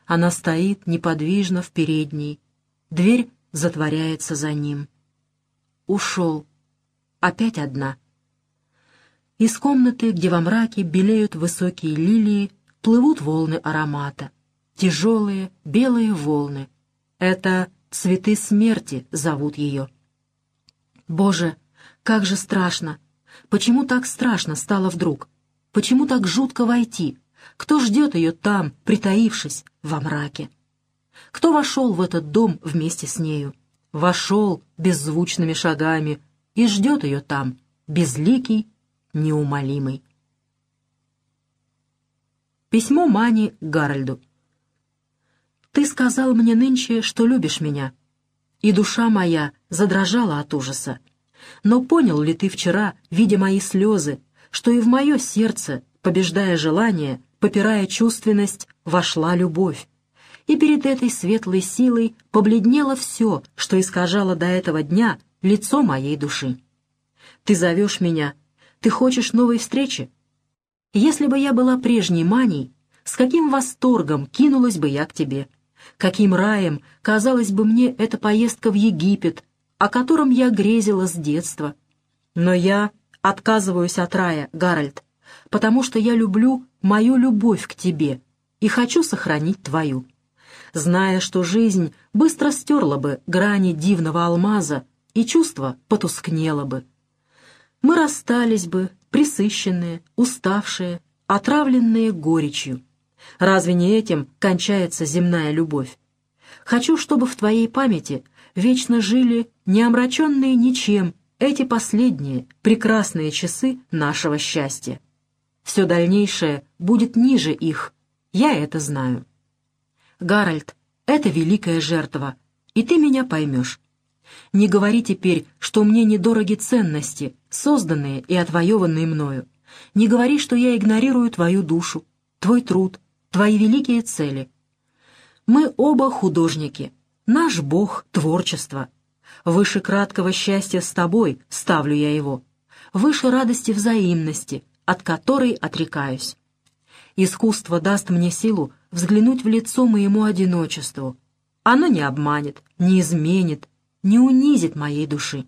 Она стоит неподвижно в передней. Дверь затворяется за ним. Ушел. Опять одна. Из комнаты, где во мраке белеют высокие лилии, плывут волны аромата. Тяжелые белые волны. Это цветы смерти зовут ее. Боже, как же страшно! Почему так страшно стало вдруг? Почему так жутко войти? Кто ждет ее там, притаившись во мраке? Кто вошел в этот дом вместе с нею? Вошел беззвучными шагами и ждет ее там, безликий, неумолимый. Письмо Мани к Гарольду. «Ты сказал мне нынче, что любишь меня, и душа моя задрожала от ужаса. Но понял ли ты вчера, видя мои слезы, что и в мое сердце, побеждая желание, попирая чувственность, вошла любовь? И перед этой светлой силой побледнело все, что искажало до этого дня лицо моей души. Ты зовешь меня, ты хочешь новой встречи? Если бы я была прежней Маней, с каким восторгом кинулась бы я к тебе, каким раем казалась бы мне эта поездка в Египет, о котором я грезила с детства. Но я отказываюсь от рая, Гарольд, потому что я люблю мою любовь к тебе и хочу сохранить твою. Зная, что жизнь быстро стерла бы грани дивного алмаза, и чувство потускнело бы. Мы расстались бы, пресыщенные, уставшие, отравленные горечью. Разве не этим кончается земная любовь? Хочу, чтобы в твоей памяти вечно жили, не омраченные ничем, эти последние, прекрасные часы нашего счастья. Все дальнейшее будет ниже их, я это знаю. Гарольд, это великая жертва, и ты меня поймешь. Не говори теперь, что мне недороги ценности, созданные и отвоеванные мною. Не говори, что я игнорирую твою душу, твой труд, твои великие цели. Мы оба художники, наш Бог — творчество. Выше краткого счастья с тобой ставлю я его, выше радости взаимности, от которой отрекаюсь. Искусство даст мне силу взглянуть в лицо моему одиночеству. Оно не обманет, не изменит, не унизит моей души.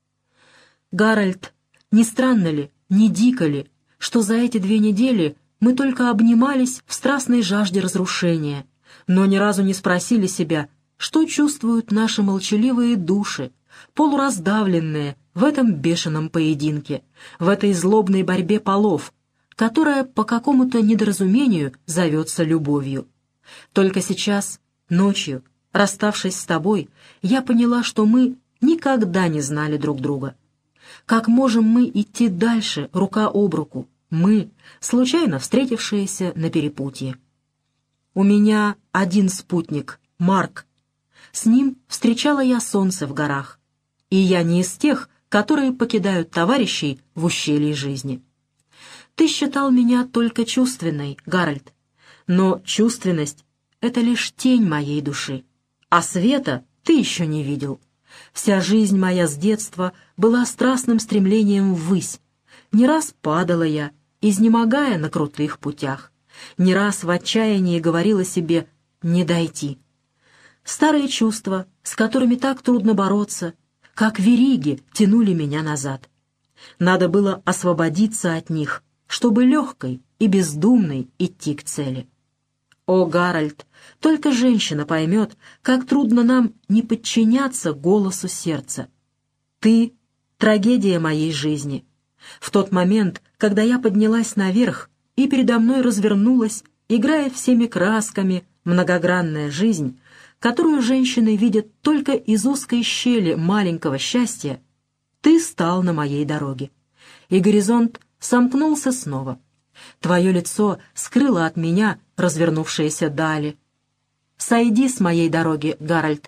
Гарольд, не странно ли, не дико ли, что за эти 2 недели мы только обнимались в страстной жажде разрушения, но ни разу не спросили себя, что чувствуют наши молчаливые души, полураздавленные в этом бешеном поединке, в этой злобной борьбе полов, которая по какому-то недоразумению зовется любовью. Только сейчас, ночью, расставшись с тобой, я поняла, что мы никогда не знали друг друга. Как можем мы идти дальше, рука об руку, мы, случайно встретившиеся на перепутье? У меня один спутник, Марк. С ним встречала я солнце в горах, и я не из тех, которые покидают товарищей в ущелье жизни. Ты считал меня только чувственной, Гарольд, но чувственность — это лишь тень моей души, а света ты еще не видел. Вся жизнь моя с детства была страстным стремлением ввысь. Не раз падала я, изнемогая на крутых путях. Не раз в отчаянии говорила себе «не дойти». Старые чувства, с которыми так трудно бороться, как вериги тянули меня назад. Надо было освободиться от них, чтобы легкой и бездумной идти к цели. О, Гарольд, только женщина поймет, как трудно нам не подчиняться голосу сердца. Ты — трагедия моей жизни. В тот момент, когда я поднялась наверх, и передо мной развернулась, играя всеми красками, многогранная жизнь, которую женщины видят только из узкой щели маленького счастья, ты стал на моей дороге. И горизонт сомкнулся снова. Твое лицо скрыло от меня развернувшиеся дали. Сойди с моей дороги, Гарольд.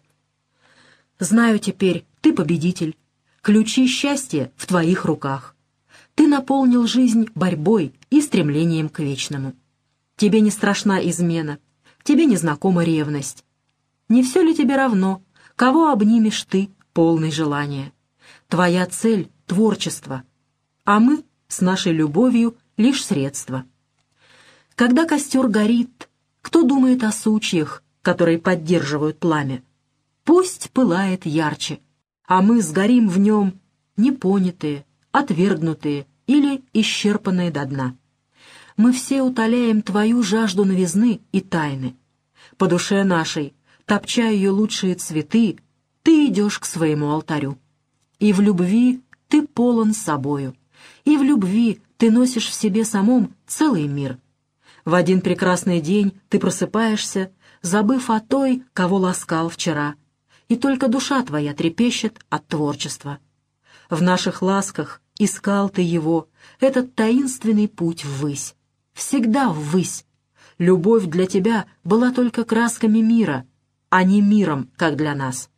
Знаю теперь, ты победитель. Ключи счастья в твоих руках. Ты наполнил жизнь борьбой и стремлением к вечному. Тебе не страшна измена, тебе не знакома ревность. Не все ли тебе равно, кого обнимешь ты, полный желания? Твоя цель — творчество, а мы с нашей любовью лишь средство. Когда костер горит, Кто думает о сучьях, которые поддерживают пламя? Пусть пылает ярче, а мы сгорим в нем, непонятые, отвергнутые или исчерпанные до дна. Мы все утоляем твою жажду новизны и тайны. По душе нашей, топча ее лучшие цветы, ты идешь к своему алтарю. И в любви ты полон собою, и в любви ты носишь в себе самом целый мир. В один прекрасный день ты просыпаешься, забыв о той, кого ласкал вчера, и только душа твоя трепещет от творчества. В наших ласках искал ты его, этот таинственный путь ввысь, всегда ввысь. Любовь для тебя была только красками мира, а не миром, как для нас.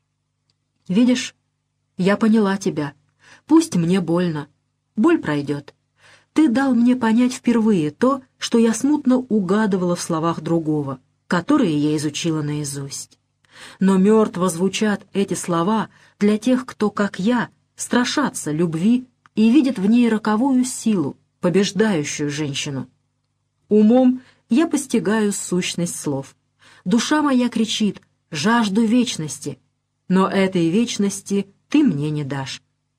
Видишь, я поняла тебя. Пусть мне больно. Боль пройдет. Ты дал мне понять впервые то, что я смутно угадывала в словах другого, которые я изучила наизусть. Но мертво звучат эти слова для тех, кто, как я, страшатся любви и видит в ней роковую силу, побеждающую женщину. Умом я постигаю сущность слов. Душа моя кричит: «Жажду вечности», но этой вечности ты мне не дашь.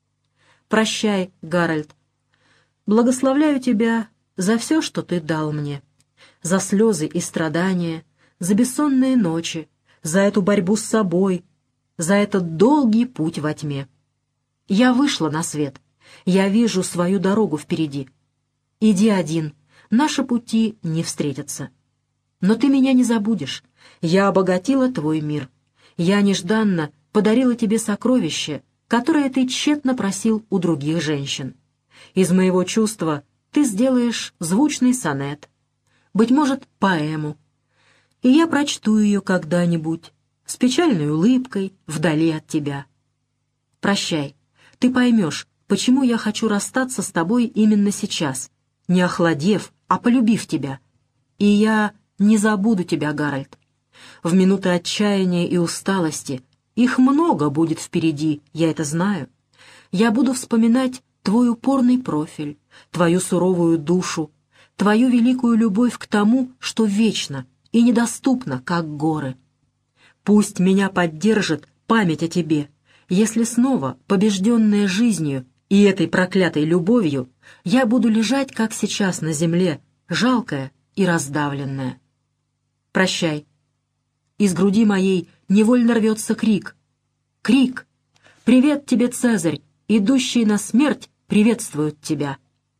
Прощай, Гарольд. Благословляю тебя за все, что ты дал мне, за слезы и страдания, за бессонные ночи, за эту борьбу с собой, за этот долгий путь во тьме. Я вышла на свет, я вижу свою дорогу впереди. Иди один, наши пути не встретятся. Но ты меня не забудешь, я обогатила твой мир. Я нежданно подарила тебе сокровище, которое ты тщетно просил у других женщин. Из моего чувства ты сделаешь звучный сонет, быть может, поэму, и я прочту ее когда-нибудь с печальной улыбкой вдали от тебя. Прощай, ты поймешь, почему я хочу расстаться с тобой именно сейчас, не охладев, а полюбив тебя. И я не забуду тебя, Гарольд. В минуты отчаяния и усталости, их много будет впереди, я это знаю, я буду вспоминать твой упорный профиль, твою суровую душу, твою великую любовь к тому, что вечно и недоступно, как горы. Пусть меня поддержит память о тебе, если снова, побежденная жизнью и этой проклятой любовью, я буду лежать, как сейчас, на земле, жалкая и раздавленная. Прощай. Из груди моей невольно рвется крик. Крик! Привет тебе, Цезарь! Идущие на смерть приветствуют тебя.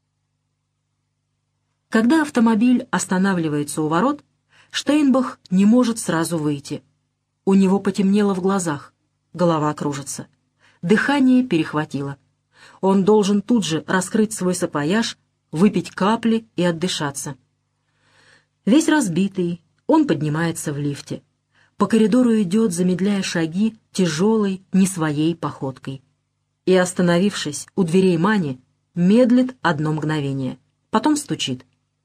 Когда автомобиль останавливается у ворот, Штейнбах не может сразу выйти. У него потемнело в глазах, голова кружится. Дыхание перехватило. Он должен тут же раскрыть свой саквояж, выпить капли и отдышаться. Весь разбитый, он поднимается в лифте. По коридору идет, замедляя шаги, тяжелой, не своей походкой. И, остановившись у дверей Мани, медлит одно мгновение, потом стучит.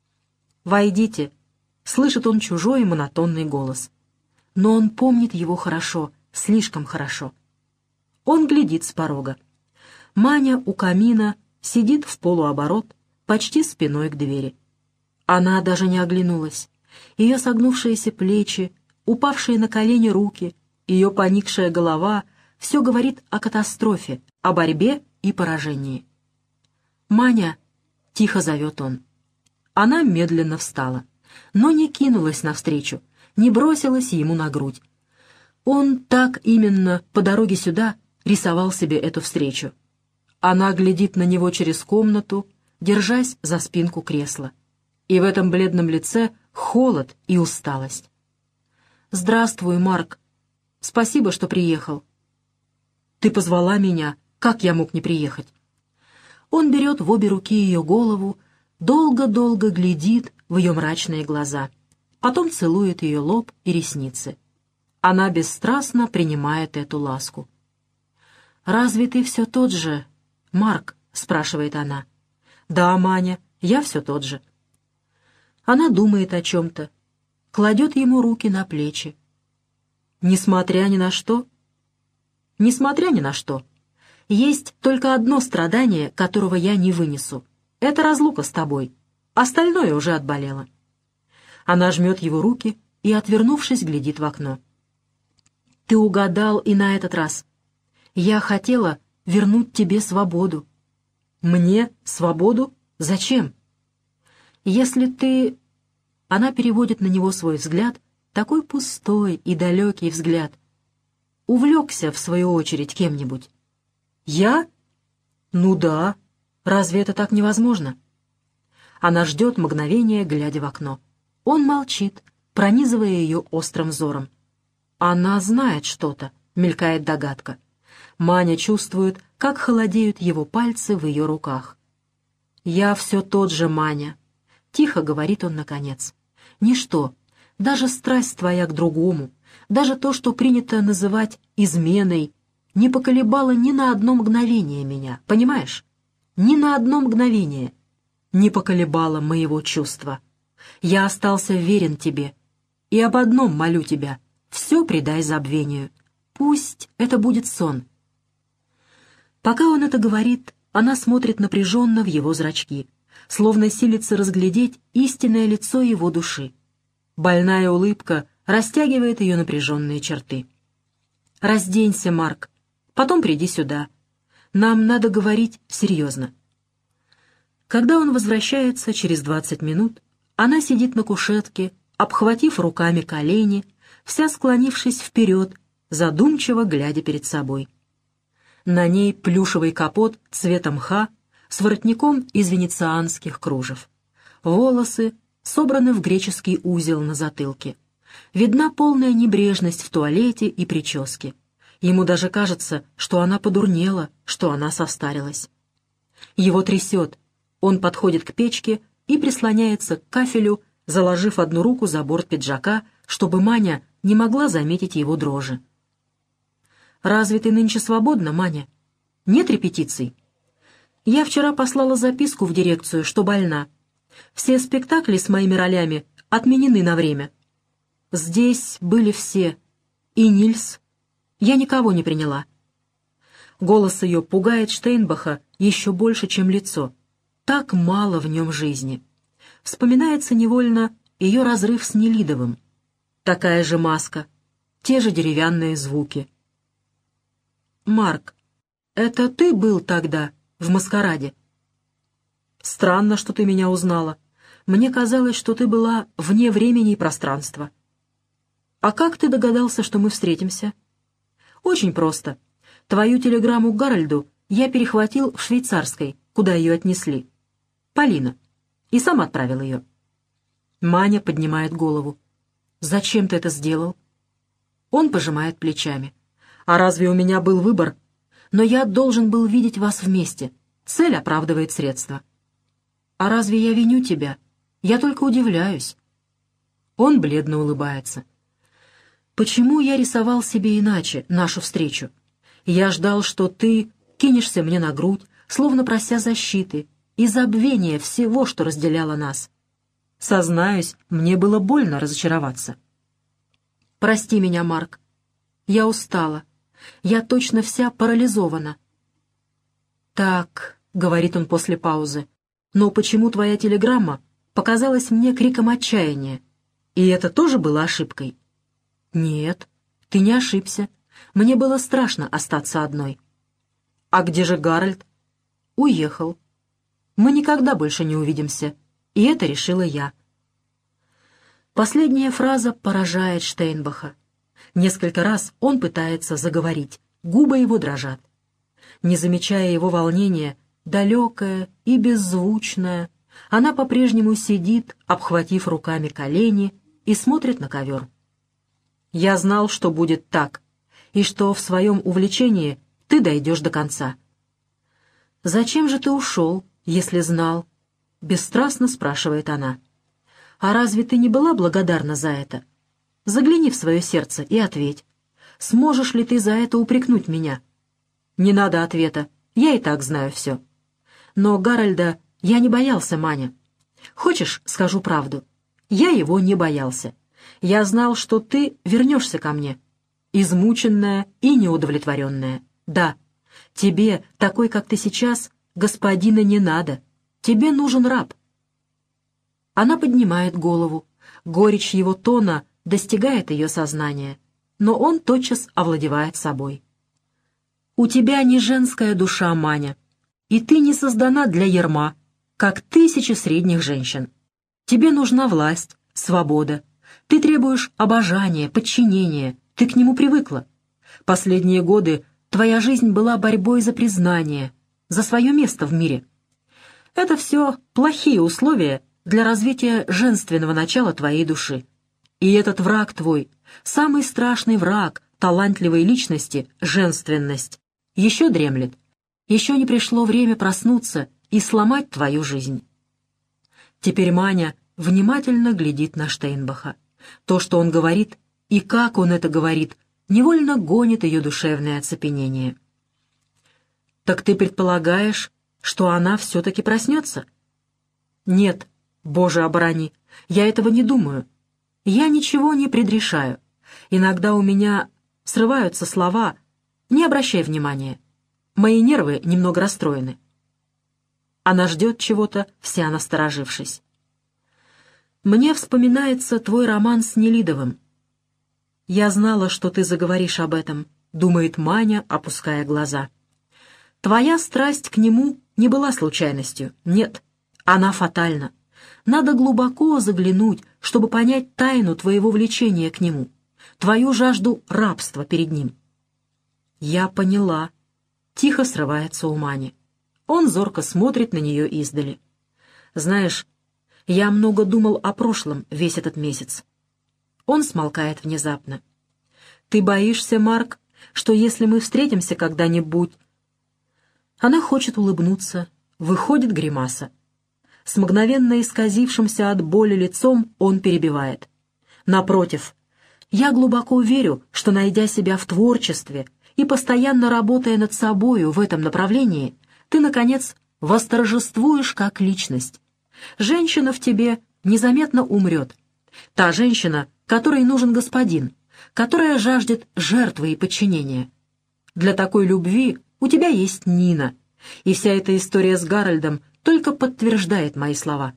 «Войдите!» — слышит он чужой монотонный голос. Но он помнит его хорошо, слишком хорошо. Он глядит с порога. Маня у камина сидит в полуоборот, почти спиной к двери. Она даже не оглянулась. Ее согнувшиеся плечи, упавшие на колени руки, ее поникшая голова — все говорит о катастрофе, о борьбе и поражении. «Маня!» — тихо зовет он. Она медленно встала, но не кинулась навстречу, не бросилась ему на грудь. Он так именно по дороге сюда рисовал себе эту встречу. Она глядит на него через комнату, держась за спинку кресла. И в этом бледном лице холод и усталость. «Здравствуй, Марк. Спасибо, что приехал». «Ты позвала меня. Как я мог не приехать?» Он берет в обе руки ее голову, долго-долго глядит в ее мрачные глаза, потом целует ее лоб и ресницы. Она бесстрастно принимает эту ласку. «Разве ты все тот же, Марк?» — спрашивает она. «Да, Маня, я все тот же». Она думает о чем-то, кладет ему руки на плечи. «Несмотря ни на что?» «Несмотря ни на что. Есть только одно страдание, которого я не вынесу. Это разлука с тобой. Остальное уже отболело». Она жмет его руки и, отвернувшись, глядит в окно. «Ты угадал и на этот раз. Я хотела вернуть тебе свободу». «Мне свободу? Зачем?» «Если ты...» Она переводит на него свой взгляд, такой пустой и далекий взгляд. «Увлекся, в свою очередь, кем-нибудь». «Я? Ну да. Разве это так невозможно?» Она ждет мгновения, глядя в окно. Он молчит, пронизывая ее острым взором. «Она знает что-то», — мелькает догадка. Маня чувствует, как холодеют его пальцы в ее руках. «Я все тот же, Маня», — тихо говорит он наконец. «Ничто, даже страсть твоя к другому, даже то, что принято называть изменой, не поколебало ни на одно мгновение меня, понимаешь? Ни на одно мгновение не поколебало моего чувства. Я остался верен тебе, и об одном молю тебя — все предай забвению. Пусть это будет сон». Пока он это говорит, она смотрит напряженно в его зрачки, словно силится разглядеть истинное лицо его души. Больная улыбка растягивает ее напряженные черты. «Разденься, Марк, потом приди сюда. Нам надо говорить серьезно». Когда он возвращается через 20 минут, она сидит на кушетке, обхватив руками колени, вся склонившись вперед, задумчиво глядя перед собой. На ней плюшевый капот цвета мха с воротником из венецианских кружев. Волосы собраны в греческий узел на затылке. Видна полная небрежность в туалете и прическе. Ему даже кажется, что она подурнела, что она состарилась. Его трясет. Он подходит к печке и прислоняется к кафелю, заложив одну руку за борт пиджака, чтобы Маня не могла заметить его дрожи. «Разве ты нынче свободна, Маня? Нет репетиций?» «Я вчера послала записку в дирекцию, что больна. Все спектакли с моими ролями отменены на время. Здесь были все. И Нильс. Я никого не приняла». Голос ее пугает Штейнбаха еще больше, чем лицо. Так мало в нем жизни. Вспоминается невольно ее разрыв с Нелидовым. Такая же маска, те же деревянные звуки. «Марк, это ты был тогда в маскараде?» «Странно, что ты меня узнала. Мне казалось, что ты была вне времени и пространства». «А как ты догадался, что мы встретимся?» «Очень просто. Твою телеграмму Гарольду я перехватил в швейцарской, куда ее отнесли. Полина. И сам отправил ее». Маня поднимает голову. «Зачем ты это сделал?» Он пожимает плечами. «А разве у меня был выбор? Но я должен был видеть вас вместе. Цель оправдывает средства». «А разве я виню тебя? Я только удивляюсь». Он бледно улыбается. «Почему я рисовал себе иначе нашу встречу? Я ждал, что ты кинешься мне на грудь, словно прося защиты и забвения всего, что разделяло нас. Сознаюсь, мне было больно разочароваться. Прости меня, Марк. Я устала. Я точно вся парализована». «Так», — говорит он после паузы, — «но почему твоя телеграмма показалась мне криком отчаяния? И это тоже было ошибкой?» «Нет, ты не ошибся. Мне было страшно остаться одной». «А где же Гарольд?» «Уехал. Мы никогда больше не увидимся, и это решила я». Последняя фраза поражает Штейнбаха. Несколько раз он пытается заговорить, губы его дрожат. Не замечая его волнения, далекая и беззвучная, она по-прежнему сидит, обхватив руками колени, и смотрит на ковер. «Я знал, что будет так, и что в своем увлечении ты дойдешь до конца». «Зачем же ты ушел, если знал?» — бесстрастно спрашивает она. «А разве ты не была благодарна за это? Загляни в свое сердце и ответь. Сможешь ли ты за это упрекнуть меня?» «Не надо ответа, я и так знаю все». «Но Гарольда я не боялся, Маня. Хочешь, скажу правду? Я его не боялся. Я знал, что ты вернешься ко мне, измученная и неудовлетворенная. Да, тебе, такой, как ты сейчас, господина не надо. Тебе нужен раб». Она поднимает голову. Горечь его тона достигает ее сознания, но он тотчас овладевает собой. «У тебя не женская душа, Маня, и ты не создана для ярма, как тысячи средних женщин. Тебе нужна власть, свобода. Ты требуешь обожания, подчинения, ты к нему привыкла. Последние годы твоя жизнь была борьбой за признание, за свое место в мире. Это все плохие условия для развития женственного начала твоей души. И этот враг твой, самый страшный враг талантливой личности, женственность, еще дремлет. Еще не пришло время проснуться и сломать твою жизнь». Теперь Маня внимательно глядит на Штейнбаха. То, что он говорит, и как он это говорит, невольно гонит ее душевное оцепенение. «Так ты предполагаешь, что она все-таки проснется?» «Нет, Боже оборони, я этого не думаю. Я ничего не предрешаю. Иногда у меня срываются слова. Не обращай внимания. Мои нервы немного расстроены». Она ждет чего-то, вся насторожившись. «Мне вспоминается твой роман с Нелидовым». «Я знала, что ты заговоришь об этом», — думает Маня, опуская глаза. «Твоя страсть к нему не была случайностью. Нет, она фатальна. Надо глубоко заглянуть, чтобы понять тайну твоего влечения к нему, твою жажду рабства перед ним». «Я поняла», — тихо срывается у Мани. Он зорко смотрит на нее издали. «Знаешь, я много думал о прошлом весь этот месяц». Он смолкает внезапно. «Ты боишься, Марк, что если мы встретимся когда-нибудь...» Она хочет улыбнуться, выходит гримаса. С мгновенно исказившимся от боли лицом он перебивает. «Напротив, я глубоко верю, что, найдя себя в творчестве и постоянно работая над собою в этом направлении, ты, наконец, восторжествуешь как личность. Женщина в тебе незаметно умрет. Та женщина, которой нужен господин, которая жаждет жертвы и подчинения. Для такой любви у тебя есть Нина, и вся эта история с Гарольдом только подтверждает мои слова.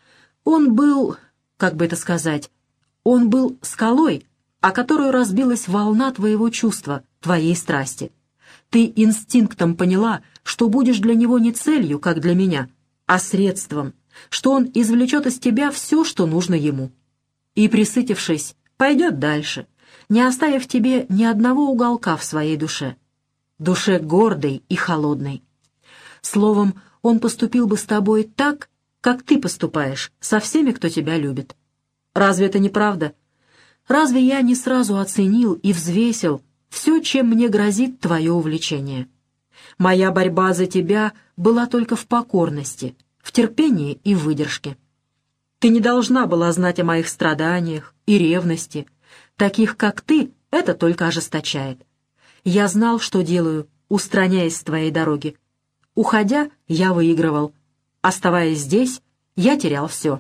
Он был, как бы это сказать, он был скалой, о которую разбилась волна твоего чувства, твоей страсти. Ты инстинктом поняла, что будешь для него не целью, как для меня, а средством, что он извлечет из тебя все, что нужно ему. И, присытившись, пойдет дальше, не оставив тебе ни одного уголка в своей душе. Душе гордой и холодной. Словом, он поступил бы с тобой так, как ты поступаешь со всеми, кто тебя любит. Разве это не правда? Разве я не сразу оценил и взвесил все, чем мне грозит твое увлечение? Моя борьба за тебя была только в покорности, в терпении и выдержке. Ты не должна была знать о моих страданиях и ревности. Таких, как ты, это только ожесточает. Я знал, что делаю, устраняясь с твоей дороги. Уходя, я выигрывал. Оставаясь здесь, я терял все.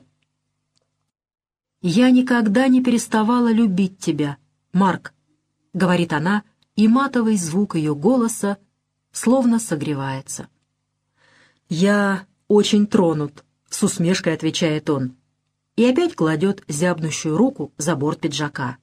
«Я никогда не переставала любить тебя, Марк», — говорит она, и матовый звук ее голоса словно согревается. «Я очень тронут», — с усмешкой отвечает он, и опять кладет зябнущую руку за борт пиджака.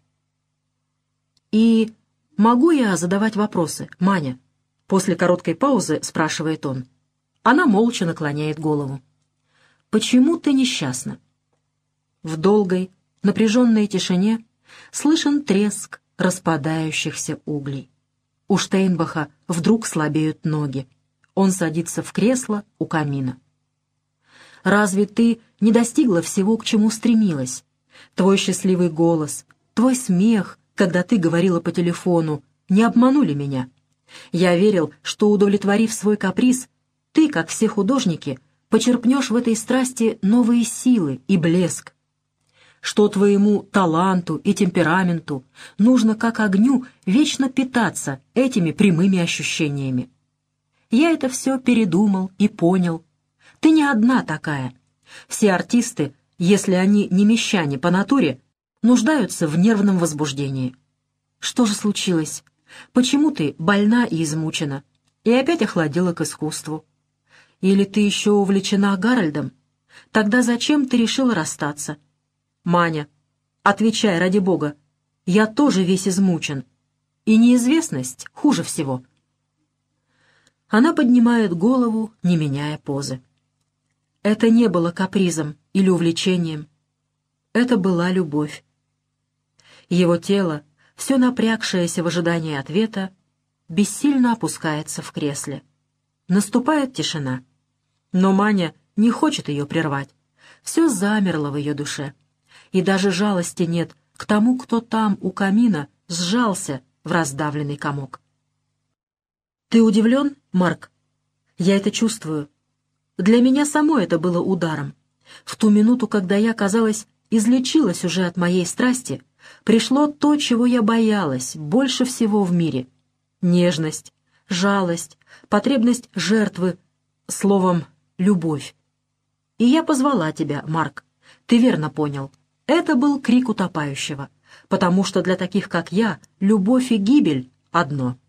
«И могу я задавать вопросы, Маня?» После короткой паузы спрашивает он. Она молча наклоняет голову. «Почему ты несчастна?» В долгой, напряженной тишине слышен треск распадающихся углей. У Штейнбаха вдруг слабеют ноги. Он садится в кресло у камина. «Разве ты не достигла всего, к чему стремилась? Твой счастливый голос, твой смех, когда ты говорила по телефону, не обманули меня. Я верил, что, удовлетворив свой каприз, ты, как все художники, почерпнешь в этой страсти новые силы и блеск, что твоему таланту и темпераменту нужно, как огню, вечно питаться этими прямыми ощущениями. Я это все передумал и понял. Ты не одна такая. Все артисты, если они не мещане по натуре, нуждаются в нервном возбуждении. Что же случилось? Почему ты больна и измучена, и опять охладела к искусству? Или ты еще увлечена Гарольдом? Тогда зачем ты решила расстаться? Маня, Отвечай, ради Бога. Я тоже весь измучен. И неизвестность хуже всего». Она поднимает голову, не меняя позы. Это не было капризом или увлечением. Это была любовь. Его тело, все напрягшееся в ожидании ответа, бессильно опускается в кресле. Наступает тишина. Но Маня не хочет ее прервать. Все замерло в ее душе. И даже жалости нет к тому, кто там, у камина, сжался в раздавленный комок. «Ты удивлен, Марк? Я это чувствую. Для меня самой это было ударом. В ту минуту, когда я, казалось, излечилась уже от моей страсти, пришло то, чего я боялась больше всего в мире. Нежность, жалость, потребность жертвы, словом, любовь. И я позвала тебя, Марк. Ты верно понял. Это был крик утопающего, потому что для таких, как я, любовь и гибель — одно.